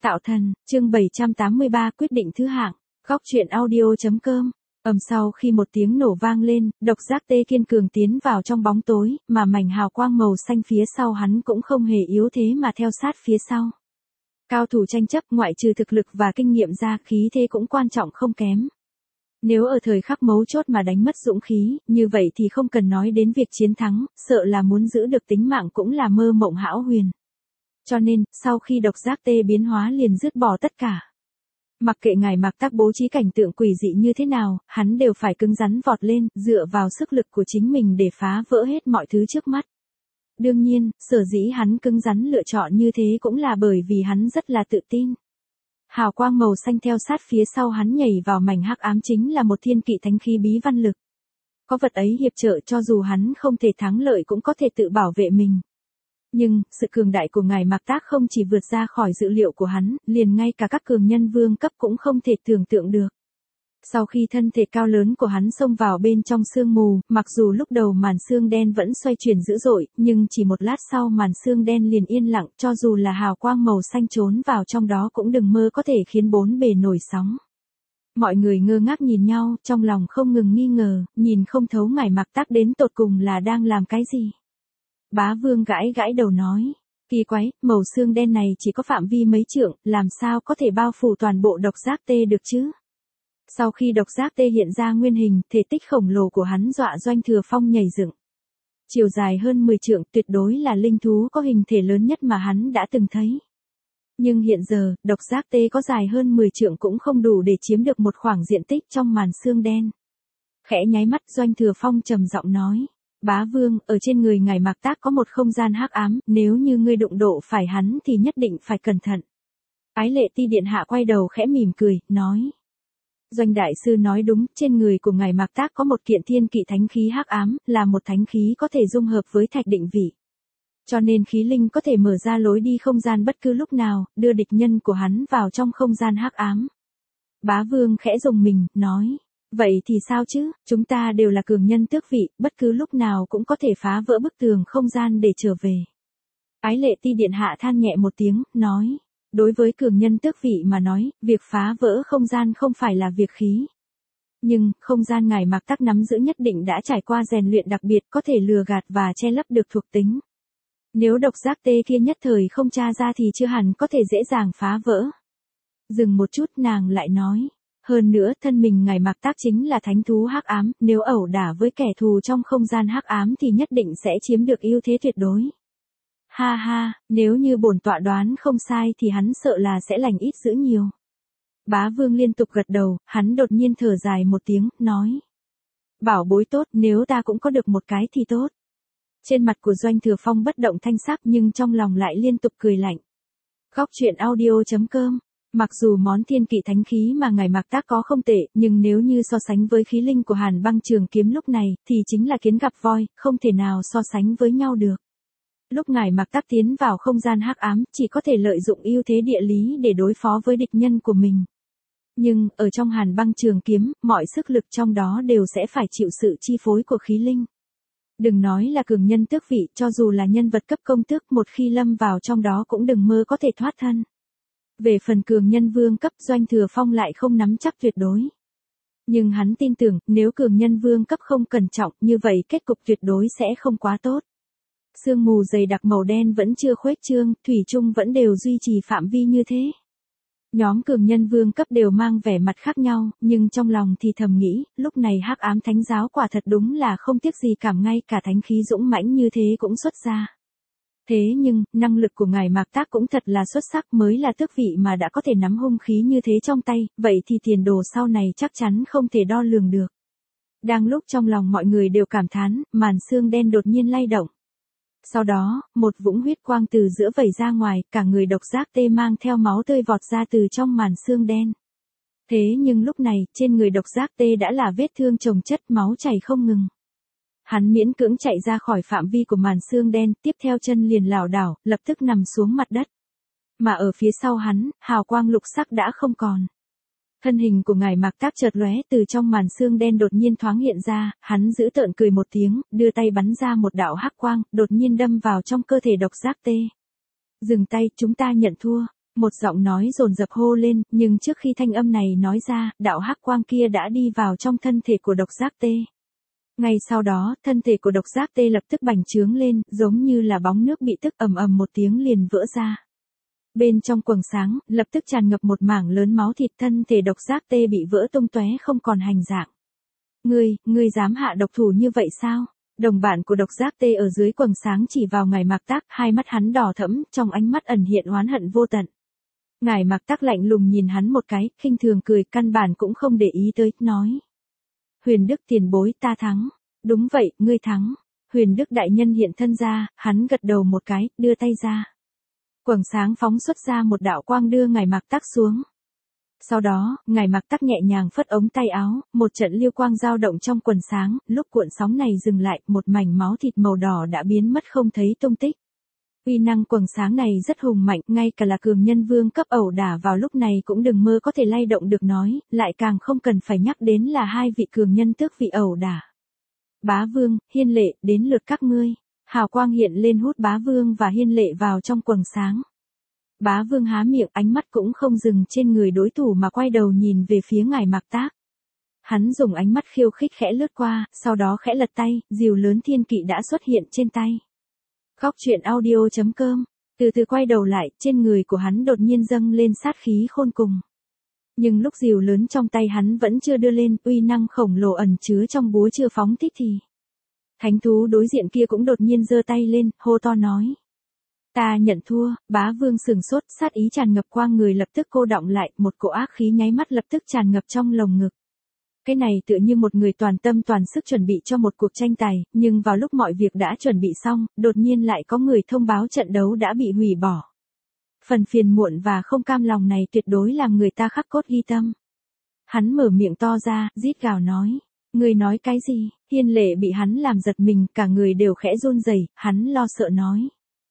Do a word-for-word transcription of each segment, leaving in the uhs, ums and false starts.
Tạo thần, chương bảy trăm tám mươi ba quyết định thứ hạng, góc truyện audio.com. Ầm sau khi một tiếng nổ vang lên, độc giác tê kiên cường tiến vào trong bóng tối, mà mảnh hào quang màu xanh phía sau hắn cũng không hề yếu thế mà theo sát phía sau. Cao thủ tranh chấp ngoại trừ thực lực và kinh nghiệm ra, khí thế cũng quan trọng không kém. Nếu ở thời khắc mấu chốt mà đánh mất dũng khí, như vậy thì không cần nói đến việc chiến thắng, sợ là muốn giữ được tính mạng cũng là mơ mộng hão huyền. Cho nên, sau khi độc giác tê biến hóa liền dứt bỏ tất cả. Mặc kệ ngài Mạc Tác bố trí cảnh tượng quỷ dị như thế nào, hắn đều phải cứng rắn vọt lên, dựa vào sức lực của chính mình để phá vỡ hết mọi thứ trước mắt. Đương nhiên, sở dĩ hắn cứng rắn lựa chọn như thế cũng là bởi vì hắn rất là tự tin. Hào quang màu xanh theo sát phía sau hắn nhảy vào mảnh hắc ám chính là một thiên kỵ thánh khí bí văn lực. Có vật ấy hiệp trợ cho dù hắn không thể thắng lợi cũng có thể tự bảo vệ mình. Nhưng, sự cường đại của ngài Mạc Tác không chỉ vượt ra khỏi dự liệu của hắn, liền ngay cả các cường nhân vương cấp cũng không thể tưởng tượng được. Sau khi thân thể cao lớn của hắn xông vào bên trong sương mù, mặc dù lúc đầu màn sương đen vẫn xoay chuyển dữ dội, nhưng chỉ một lát sau màn sương đen liền yên lặng, cho dù là hào quang màu xanh trốn vào trong đó cũng đừng mơ có thể khiến bốn bề nổi sóng. Mọi người ngơ ngác nhìn nhau, trong lòng không ngừng nghi ngờ, nhìn không thấu ngài Mạc Tác đến tột cùng là đang làm cái gì. Bá Vương gãi gãi đầu nói, kỳ quái, màu xương đen này chỉ có phạm vi mấy trượng, làm sao có thể bao phủ toàn bộ độc giác tê được chứ? Sau khi độc giác tê hiện ra nguyên hình, thể tích khổng lồ của hắn dọa Doanh Thừa Phong nhảy dựng. Chiều dài hơn mười trượng, tuyệt đối là linh thú có hình thể lớn nhất mà hắn đã từng thấy. Nhưng hiện giờ, độc giác tê có dài hơn mười trượng cũng không đủ để chiếm được một khoảng diện tích trong màn xương đen. Khẽ nháy mắt, Doanh Thừa Phong trầm giọng nói. Bá Vương, ở trên người ngài Mạc Tác có một không gian hắc ám, nếu như ngươi đụng độ phải hắn thì nhất định phải cẩn thận. Ái Lệ Ti điện hạ quay đầu khẽ mỉm cười, nói. Doanh đại sư nói đúng, trên người của ngài Mạc Tác có một kiện thiên kỵ thánh khí hắc ám, là một thánh khí có thể dung hợp với thạch định vị. Cho nên khí linh có thể mở ra lối đi không gian bất cứ lúc nào, đưa địch nhân của hắn vào trong không gian hắc ám. Bá Vương khẽ rùng mình, nói. Vậy thì sao chứ, chúng ta đều là cường nhân tước vị, bất cứ lúc nào cũng có thể phá vỡ bức tường không gian để trở về. Ái Lệ Ti điện hạ than nhẹ một tiếng, nói. Đối với cường nhân tước vị mà nói, việc phá vỡ không gian không phải là việc khí. Nhưng, không gian ngài Mạc Tác nắm giữ nhất định đã trải qua rèn luyện đặc biệt có thể lừa gạt và che lấp được thuộc tính. Nếu độc giác tê kia nhất thời không tra ra thì chưa hẳn có thể dễ dàng phá vỡ. Dừng một chút nàng lại nói. Hơn nữa, thân mình ngài Mạc Tác chính là thánh thú hắc ám, nếu ẩu đả với kẻ thù trong không gian hắc ám thì nhất định sẽ chiếm được ưu thế tuyệt đối. Ha ha, nếu như bổn tọa đoán không sai thì hắn sợ là sẽ lành ít dữ nhiều. Bá Vương liên tục gật đầu, hắn đột nhiên thở dài một tiếng, nói. Bảo bối tốt, nếu ta cũng có được một cái thì tốt. Trên mặt của Doanh Thừa Phong bất động thanh sắc nhưng trong lòng lại liên tục cười lạnh. Góc truyện audio.com. Mặc dù món thiên kỵ thánh khí mà ngài Mạc Tác có không tệ, nhưng nếu như so sánh với khí linh của Hàn Băng Trường Kiếm lúc này, thì chính là kiến gặp voi, không thể nào so sánh với nhau được. Lúc ngài Mạc Tác tiến vào không gian hắc ám, chỉ có thể lợi dụng ưu thế địa lý để đối phó với địch nhân của mình. Nhưng, ở trong Hàn Băng Trường Kiếm, mọi sức lực trong đó đều sẽ phải chịu sự chi phối của khí linh. Đừng nói là cường nhân tước vị, cho dù là nhân vật cấp công tước một khi lâm vào trong đó cũng đừng mơ có thể thoát thân. Về phần cường nhân vương cấp, Doanh Thừa Phong lại không nắm chắc tuyệt đối. Nhưng hắn tin tưởng, nếu cường nhân vương cấp không cẩn trọng, như vậy kết cục tuyệt đối sẽ không quá tốt. Sương mù dày đặc màu đen vẫn chưa khuếch trương, thủy chung vẫn đều duy trì phạm vi như thế. Nhóm cường nhân vương cấp đều mang vẻ mặt khác nhau, nhưng trong lòng thì thầm nghĩ, lúc này hắc ám thánh giáo quả thật đúng là không tiếc gì cảm, ngay cả thánh khí dũng mãnh như thế cũng xuất ra. Thế nhưng, năng lực của ngài Mạc Tác cũng thật là xuất sắc, mới là tước vị mà đã có thể nắm hung khí như thế trong tay, vậy thì tiền đồ sau này chắc chắn không thể đo lường được. Đang lúc trong lòng mọi người đều cảm thán, màn xương đen đột nhiên lay động. Sau đó, một vũng huyết quang từ giữa vẩy ra ngoài, cả người độc giác tê mang theo máu tươi vọt ra từ trong màn xương đen. Thế nhưng lúc này, trên người độc giác tê đã là vết thương chồng chất, máu chảy không ngừng. Hắn miễn cưỡng chạy ra khỏi phạm vi của màn xương đen, tiếp theo chân liền lảo đảo, lập tức nằm xuống mặt đất. Mà ở phía sau hắn, hào quang lục sắc đã không còn. Thân hình của ngài Mạc Tác chợt lóe, từ trong màn xương đen đột nhiên thoáng hiện ra, hắn giữ tợn cười một tiếng, đưa tay bắn ra một đạo hắc quang, đột nhiên đâm vào trong cơ thể độc giác tê. Dừng tay, chúng ta nhận thua. Một giọng nói dồn dập hô lên, nhưng trước khi thanh âm này nói ra, đạo hắc quang kia đã đi vào trong thân thể của độc giác tê. Ngay sau đó, thân thể của độc giác tê lập tức bành trướng lên, giống như là bóng nước bị tức ầm ầm một tiếng liền vỡ ra. Bên trong quầng sáng, lập tức tràn ngập một mảng lớn máu thịt, thân thể độc giác tê bị vỡ tung tóe không còn hình dạng. Ngươi, ngươi dám hạ độc thủ như vậy sao? Đồng bạn của độc giác tê ở dưới quầng sáng chỉ vào Ngải Mạc Tác, hai mắt hắn đỏ thẫm, trong ánh mắt ẩn hiện oán hận vô tận. Ngải Mạc Tác lạnh lùng nhìn hắn một cái, khinh thường cười, căn bản cũng không để ý tới, nói. Huyền Đức tiền bối, ta thắng. Đúng vậy, ngươi thắng. Huyền Đức đại nhân hiện thân ra, hắn gật đầu một cái, đưa tay ra. Quầng sáng phóng xuất ra một đạo quang đưa Ngải Mạc Tác xuống. Sau đó, Ngải Mạc Tác nhẹ nhàng phất ống tay áo, một trận liêu quang dao động trong quần sáng, lúc cuộn sóng này dừng lại, một mảnh máu thịt màu đỏ đã biến mất không thấy tung tích. Uy năng quầng sáng này rất hùng mạnh, ngay cả là cường nhân vương cấp ẩu đả vào lúc này cũng đừng mơ có thể lay động được nói, lại càng không cần phải nhắc đến là hai vị cường nhân tước vị ẩu đả. Bá Vương, Hiên Lệ, đến lượt các ngươi. Hào quang hiện lên hút Bá Vương và Hiên Lệ vào trong quầng sáng. Bá Vương há miệng, ánh mắt cũng không dừng trên người đối thủ mà quay đầu nhìn về phía Ngải Mạc Tác. Hắn dùng ánh mắt khiêu khích khẽ lướt qua, sau đó khẽ lật tay, diều lớn thiên kỵ đã xuất hiện trên tay. Góc truyện audio chấm com, từ từ quay đầu lại, trên người của hắn đột nhiên dâng lên sát khí khôn cùng. Nhưng lúc diều lớn trong tay hắn vẫn chưa đưa lên, uy năng khổng lồ ẩn chứa trong búa chưa phóng thích thì. Thánh thú đối diện kia cũng đột nhiên giơ tay lên, hô to nói. Ta nhận thua. Bá Vương sừng sốt, sát ý tràn ngập qua người lập tức cô đọng lại, một cỗ ác khí nháy mắt lập tức tràn ngập trong lồng ngực. Cái này tựa như một người toàn tâm toàn sức chuẩn bị cho một cuộc tranh tài, nhưng vào lúc mọi việc đã chuẩn bị xong, đột nhiên lại có người thông báo trận đấu đã bị hủy bỏ. Phần phiền muộn và không cam lòng này tuyệt đối làm người ta khắc cốt ghi tâm. Hắn mở miệng to ra, rít gào nói. Người nói cái gì? Hiên Lệ bị hắn làm giật mình, cả người đều khẽ run rẩy, hắn lo sợ nói.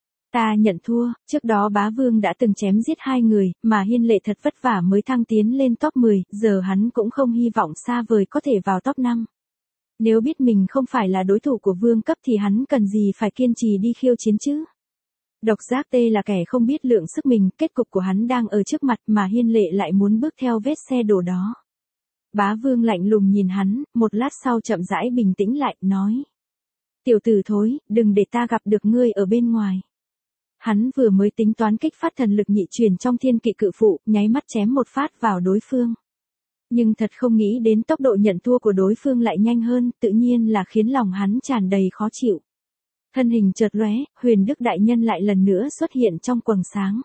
Ta nhận thua, trước đó Bá Vương đã từng chém giết hai người, mà Hiên Lệ thật vất vả mới thăng tiến lên top mười, giờ hắn cũng không hy vọng xa vời có thể vào top năm. Nếu biết mình không phải là đối thủ của vương cấp thì hắn cần gì phải kiên trì đi khiêu chiến chứ? Độc giác tê là kẻ không biết lượng sức mình, kết cục của hắn đang ở trước mặt mà Hiên Lệ lại muốn bước theo vết xe đổ đó. Bá Vương lạnh lùng nhìn hắn, một lát sau chậm rãi bình tĩnh lại, nói. Tiểu tử thối, đừng để ta gặp được ngươi ở bên ngoài. Hắn vừa mới tính toán kích phát thần lực nhị truyền trong thiên kỵ cự phụ, nháy mắt chém một phát vào đối phương. Nhưng thật không nghĩ đến tốc độ nhận thua của đối phương lại nhanh hơn, tự nhiên là khiến lòng hắn tràn đầy khó chịu. Thân hình chợt lóe, Huyền Đức đại nhân lại lần nữa xuất hiện trong quầng sáng.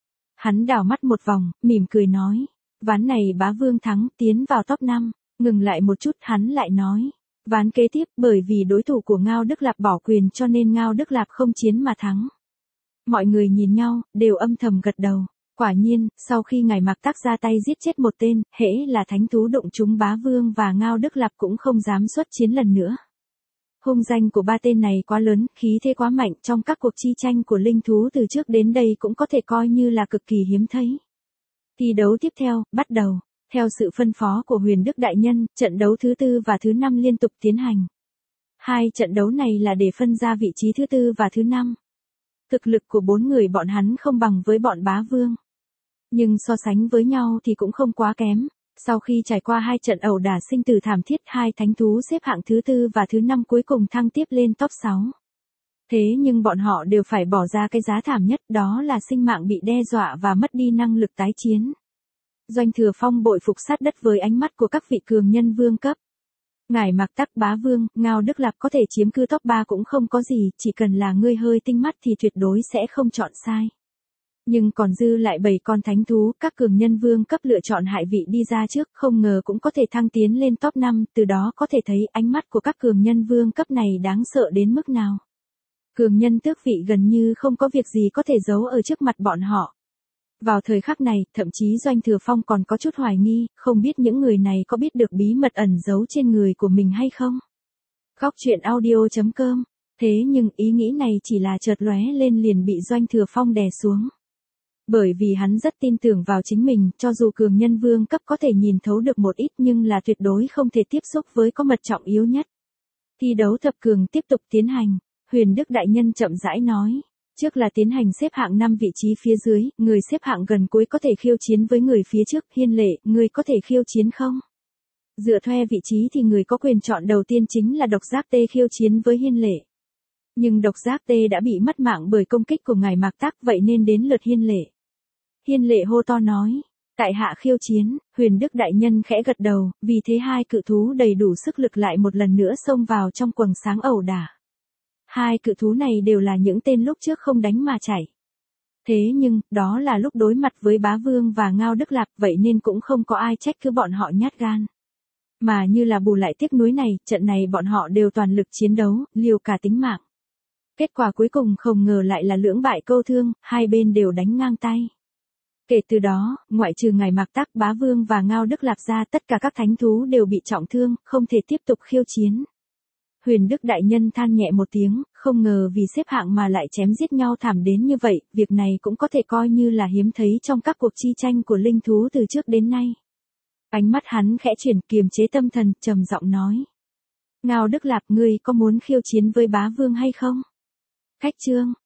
Hắn đảo mắt một vòng, mỉm cười nói. Ván này Bá Vương thắng, tiến vào top năm, ngừng lại một chút hắn lại nói. Ván kế tiếp, bởi vì đối thủ của Ngao Đức Lạp bỏ quyền cho nên Ngao Đức Lạp không chiến mà thắng. Mọi người nhìn nhau, đều âm thầm gật đầu. Quả nhiên, sau khi Ngải Mạc Tác ra tay giết chết một tên, hễ là thánh thú đụng trúng Bá Vương và Ngao Đức Lạp cũng không dám xuất chiến lần nữa. Hung danh của ba tên này quá lớn, khí thế quá mạnh, trong các cuộc chi tranh của linh thú từ trước đến đây cũng có thể coi như là cực kỳ hiếm thấy. Thi đấu tiếp theo, bắt đầu. Theo sự phân phó của Huyền Đức đại nhân, trận đấu thứ tư và thứ năm liên tục tiến hành. Hai trận đấu này là để phân ra vị trí thứ tư và thứ năm. Thực lực của bốn người bọn hắn không bằng với bọn Bá Vương. Nhưng so sánh với nhau thì cũng không quá kém. Sau khi trải qua hai trận ẩu đả sinh tử thảm thiết, hai thánh thú xếp hạng thứ tư và thứ năm cuối cùng thăng tiếp lên top sáu. Thế nhưng bọn họ đều phải bỏ ra cái giá thảm nhất, đó là sinh mạng bị đe dọa và mất đi năng lực tái chiến. Doanh Thừa Phong bội phục sát đất với ánh mắt của các vị cường nhân vương cấp. Ngải Mạc Tác, Bá Vương, Ngao Đức Lạp có thể chiếm cứ top ba cũng không có gì, chỉ cần là ngươi hơi tinh mắt thì tuyệt đối sẽ không chọn sai. Nhưng còn dư lại bảy con thánh thú, các cường nhân vương cấp lựa chọn hại vị đi ra trước, không ngờ cũng có thể thăng tiến lên top năm, từ đó có thể thấy ánh mắt của các cường nhân vương cấp này đáng sợ đến mức nào. Cường nhân tước vị gần như không có việc gì có thể giấu ở trước mặt bọn họ. Vào thời khắc này, thậm chí Doanh Thừa Phong còn có chút hoài nghi, không biết những người này có biết được bí mật ẩn giấu trên người của mình hay không. Góc truyện audio chấm com. Thế nhưng ý nghĩ này chỉ là chợt lóe lên liền bị Doanh Thừa Phong đè xuống. Bởi vì hắn rất tin tưởng vào chính mình, cho dù cường nhân vương cấp có thể nhìn thấu được một ít nhưng là tuyệt đối không thể tiếp xúc với có mật trọng yếu nhất. Thi đấu thập cường tiếp tục tiến hành, Huyền Đức đại nhân chậm rãi nói. Trước là tiến hành xếp hạng năm vị trí phía dưới, người xếp hạng gần cuối có thể khiêu chiến với người phía trước. Hiên Lệ, người có thể khiêu chiến không? Dựa theo vị trí thì người có quyền chọn đầu tiên chính là Độc Giác Tê khiêu chiến với Hiên Lệ. Nhưng Độc Giác Tê đã bị mất mạng bởi công kích của ngài Mạc Tắc, vậy nên đến lượt Hiên Lệ. Hiên Lệ hô to nói, tại hạ khiêu chiến. Huyền Đức đại nhân khẽ gật đầu, vì thế hai cự thú đầy đủ sức lực lại một lần nữa xông vào trong quầng sáng ẩu đả. Hai cự thú này đều là những tên lúc trước không đánh mà chạy. Thế nhưng, đó là lúc đối mặt với Bá Vương và Ngao Đức Lạp, vậy nên cũng không có ai trách cứ bọn họ nhát gan. Mà như là bù lại tiếc nuối này, trận này bọn họ đều toàn lực chiến đấu, liều cả tính mạng. Kết quả cuối cùng không ngờ lại là lưỡng bại câu thương, hai bên đều đánh ngang tay. Kể từ đó, ngoại trừ ngài Mạc Tắc, Bá Vương và Ngao Đức Lạp ra, tất cả các thánh thú đều bị trọng thương, không thể tiếp tục khiêu chiến. Huyền Đức đại nhân than nhẹ một tiếng, không ngờ vì xếp hạng mà lại chém giết nhau thảm đến như vậy, việc này cũng có thể coi như là hiếm thấy trong các cuộc chi tranh của linh thú từ trước đến nay. Ánh mắt hắn khẽ chuyển, kiềm chế tâm thần, trầm giọng nói. Ngao Đức Lạp, ngươi có muốn khiêu chiến với Bá Vương hay không? Khách trương,